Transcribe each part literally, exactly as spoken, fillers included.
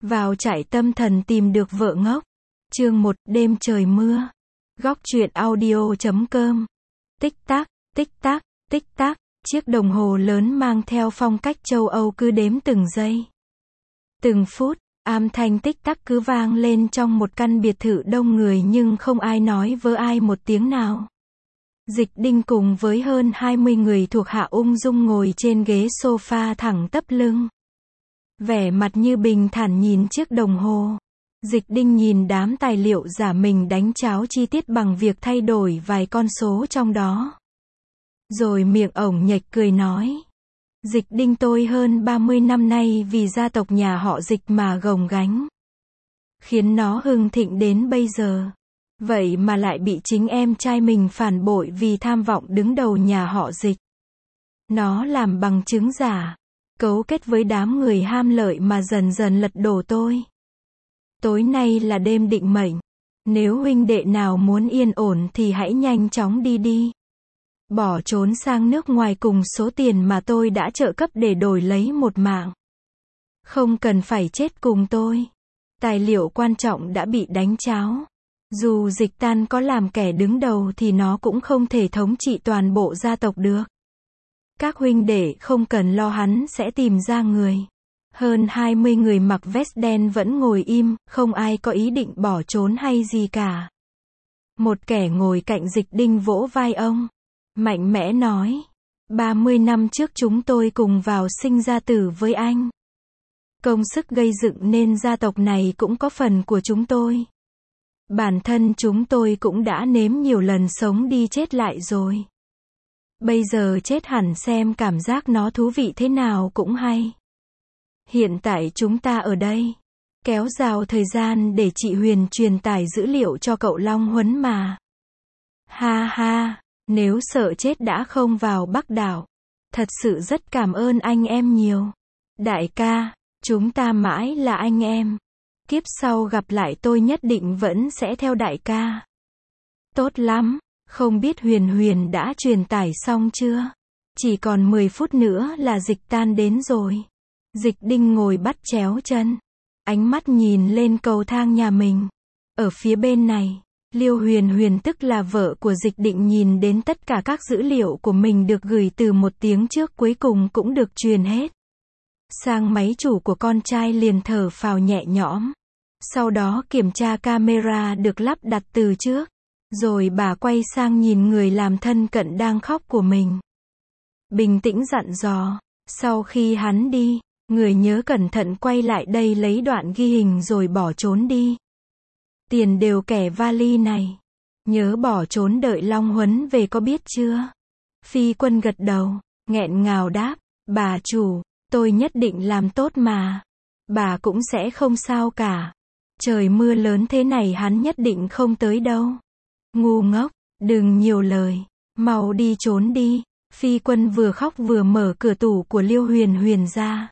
Vào trại tâm thần tìm được vợ ngốc. Chương một, đêm trời mưa. Góc truyện audio chấm com. Tích tắc, tích tắc, tích tắc, chiếc đồng hồ lớn mang theo phong cách châu Âu cứ đếm từng giây. Từng phút, âm thanh tích tắc cứ vang lên trong một căn biệt thự đông người nhưng không ai nói với ai một tiếng nào. Dịch Đinh cùng với hơn hai mươi người thuộc hạ ung dung ngồi trên ghế sofa thẳng tắp lưng. Vẻ mặt như bình thản nhìn chiếc đồng hồ. Dịch Đinh nhìn đám tài liệu giả mình đánh cháo chi tiết bằng việc thay đổi vài con số trong đó. Rồi miệng ổng nhếch cười nói. Dịch Đinh tôi hơn ba mươi năm nay vì gia tộc nhà họ Dịch mà gồng gánh. Khiến nó hưng thịnh đến bây giờ. Vậy mà lại bị chính em trai mình phản bội vì tham vọng đứng đầu nhà họ Dịch. Nó làm bằng chứng giả. Cấu kết với đám người ham lợi mà dần dần lật đổ tôi. Tối nay là đêm định mệnh. Nếu huynh đệ nào muốn yên ổn thì hãy nhanh chóng đi đi. Bỏ trốn sang nước ngoài cùng số tiền mà tôi đã trợ cấp để đổi lấy một mạng. Không cần phải chết cùng tôi. Tài liệu quan trọng đã bị đánh cháo. Dù Dịch Tan có làm kẻ đứng đầu thì nó cũng không thể thống trị toàn bộ gia tộc được. Các huynh đệ không cần lo, hắn sẽ tìm ra người. Hơn hai mươi người mặc vest đen vẫn ngồi im, không ai có ý định bỏ trốn hay gì cả. Một kẻ ngồi cạnh Dịch Đinh vỗ vai ông. Mạnh mẽ nói. ba mươi năm trước chúng tôi cùng vào sinh ra tử với anh. Công sức gây dựng nên gia tộc này cũng có phần của chúng tôi. Bản thân chúng tôi cũng đã nếm nhiều lần sống đi chết lại rồi. Bây giờ chết hẳn xem cảm giác nó thú vị thế nào cũng hay. Hiện tại chúng ta ở đây. Kéo dài thời gian để chị Huyền truyền tải dữ liệu cho cậu Long Huấn mà. Ha ha, nếu sợ chết đã không vào Bắc đảo. Thật sự rất cảm ơn anh em nhiều. Đại ca, chúng ta mãi là anh em. Kiếp sau gặp lại tôi nhất định vẫn sẽ theo đại ca. Tốt lắm, không biết Huyền Huyền đã truyền tải xong chưa? Chỉ còn mười phút nữa là Dịch Tan đến rồi. Dịch Đinh ngồi bắt chéo chân. Ánh mắt nhìn lên cầu thang nhà mình. Ở phía bên này, Liêu Huyền Huyền tức là vợ của Dịch Định nhìn đến tất cả các dữ liệu của mình được gửi từ một tiếng trước cuối cùng cũng được truyền hết. Sang máy chủ của con trai liền thở phào nhẹ nhõm. Sau đó kiểm tra camera được lắp đặt từ trước. Rồi bà quay sang nhìn người làm thân cận đang khóc của mình. Bình tĩnh dặn dò. Sau khi hắn đi, người nhớ cẩn thận quay lại đây lấy đoạn ghi hình rồi bỏ trốn đi. Tiền đều kẻ vali này. Nhớ bỏ trốn đợi Long Huấn về có biết chưa? Phi Quân gật đầu, nghẹn ngào đáp. Bà chủ, tôi nhất định làm tốt mà. Bà cũng sẽ không sao cả. Trời mưa lớn thế này hắn nhất định không tới đâu. Ngu ngốc, đừng nhiều lời. Mau đi trốn đi. Phi Quân vừa khóc vừa mở cửa tủ của Liêu Huyền Huyền ra.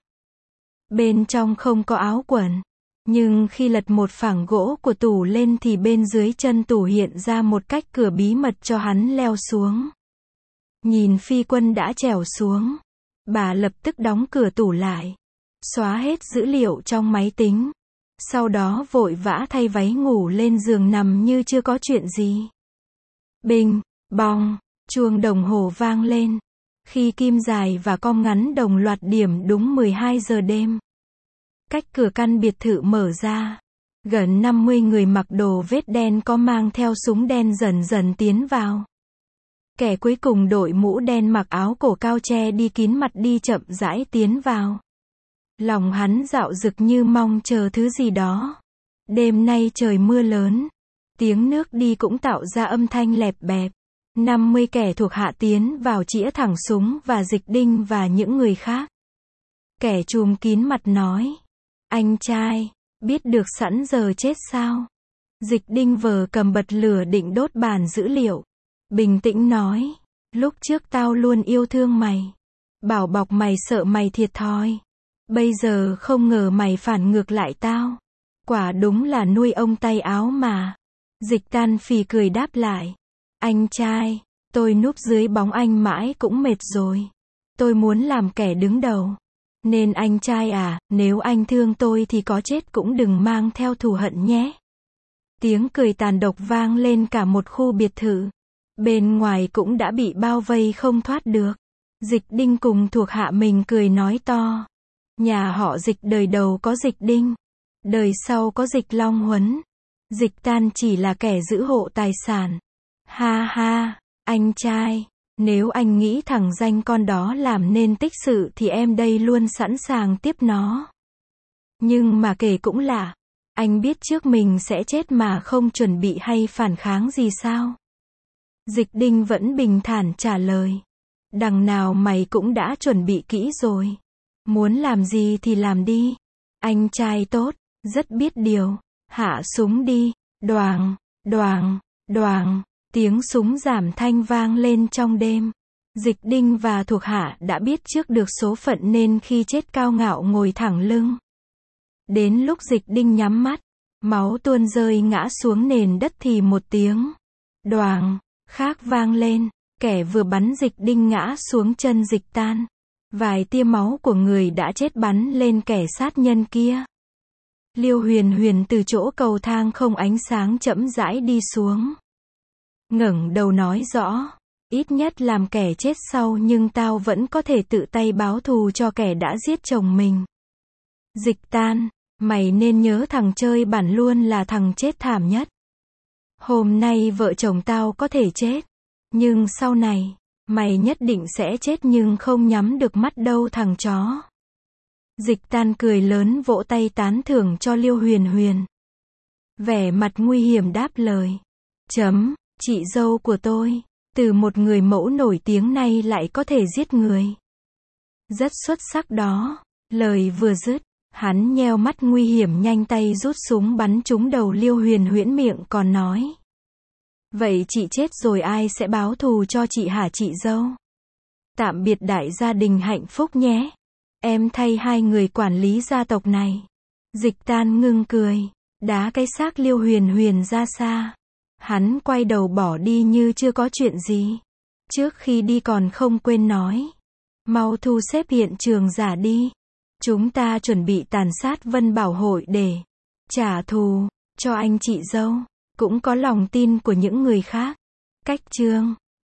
Bên trong không có áo quần. Nhưng khi lật một phẳng gỗ của tủ lên thì bên dưới chân tủ hiện ra một cách cửa bí mật cho hắn leo xuống. Nhìn Phi Quân đã trèo xuống. Bà lập tức đóng cửa tủ lại. Xóa hết dữ liệu trong máy tính. Sau đó vội vã thay váy ngủ lên giường nằm như chưa có chuyện gì. Binh, bong, chuông đồng hồ vang lên. Khi kim dài và com ngắn đồng loạt điểm đúng mười hai giờ đêm. Cách cửa căn biệt thự mở ra. Gần năm mươi người mặc đồ vết đen có mang theo súng đen dần dần tiến vào. Kẻ cuối cùng đội mũ đen mặc áo cổ cao che đi kín mặt đi chậm rãi tiến vào. Lòng hắn dạo dực như mong chờ thứ gì đó. Đêm nay trời mưa lớn. Tiếng nước đi cũng tạo ra âm thanh lẹp bẹp. năm mươi kẻ thuộc hạ tiến vào chĩa thẳng súng và Dịch Đinh và những người khác. Kẻ trùm kín mặt nói. Anh trai, biết được sẵn giờ chết sao? Dịch Đinh vờ cầm bật lửa định đốt bản dữ liệu. Bình tĩnh nói. Lúc trước tao luôn yêu thương mày. Bảo bọc mày sợ mày thiệt thòi. Bây giờ không ngờ mày phản ngược lại tao. Quả đúng là nuôi ông tay áo mà. Dịch Tan phì cười đáp lại. Anh trai, tôi núp dưới bóng anh mãi cũng mệt rồi. Tôi muốn làm kẻ đứng đầu. Nên anh trai à, nếu anh thương tôi thì có chết cũng đừng mang theo thù hận nhé. Tiếng cười tàn độc vang lên cả một khu biệt thự. Bên ngoài cũng đã bị bao vây không thoát được. Dịch Đinh cùng thuộc hạ mình cười nói to. Nhà họ Dịch đời đầu có Dịch Đinh, đời sau có Dịch Long Huấn. Dịch Tan chỉ là kẻ giữ hộ tài sản. Ha ha, anh trai, nếu anh nghĩ thằng danh con đó làm nên tích sự thì em đây luôn sẵn sàng tiếp nó. Nhưng mà kể cũng lạ, anh biết trước mình sẽ chết mà không chuẩn bị hay phản kháng gì sao? Dịch Đinh vẫn bình thản trả lời. Đằng nào mày cũng đã chuẩn bị kỹ rồi. Muốn làm gì thì làm đi. Anh trai tốt, rất biết điều. Hạ súng đi. Đoàng, đoàng, đoàng. Tiếng súng giảm thanh vang lên trong đêm. Dịch Đinh và thuộc hạ đã biết trước được số phận nên khi chết cao ngạo ngồi thẳng lưng. Đến lúc Dịch Đinh nhắm mắt, máu tuôn rơi ngã xuống nền đất thì một tiếng đoàng khác vang lên, kẻ vừa bắn Dịch Đinh ngã xuống chân Dịch Tan. Vài tia máu của người đã chết bắn lên kẻ sát nhân kia. Liêu Huyền Huyền từ chỗ cầu thang không ánh sáng chậm rãi đi xuống. Ngẩng đầu nói rõ, ít nhất làm kẻ chết sau nhưng tao vẫn có thể tự tay báo thù cho kẻ đã giết chồng mình. Dịch Tan, mày nên nhớ thằng chơi bản luôn là thằng chết thảm nhất. Hôm nay vợ chồng tao có thể chết, nhưng sau này, mày nhất định sẽ chết nhưng không nhắm được mắt đâu thằng chó. Dịch Tan cười lớn vỗ tay tán thưởng cho Liêu Huyền Huyền. Vẻ mặt nguy hiểm đáp lời. Chấm, chị dâu của tôi, từ một người mẫu nổi tiếng này lại có thể giết người. Rất xuất sắc đó. Lời vừa dứt, hắn nheo mắt nguy hiểm nhanh tay rút súng bắn trúng đầu Liêu Huyền Huyễn miệng còn nói. Vậy chị chết rồi ai sẽ báo thù cho chị hả chị dâu? Tạm biệt đại gia đình hạnh phúc nhé. Em thay hai người quản lý gia tộc này. Dịch Tan ngưng cười, đá cái xác Liêu Huyền Huyền ra xa. Hắn quay đầu bỏ đi như chưa có chuyện gì. Trước khi đi còn không quên nói. Mau thu xếp hiện trường giả đi. Chúng ta chuẩn bị tàn sát Vân Bảo Hội để trả thù cho anh chị dâu. Cũng có lòng tin của những người khác. Cách chương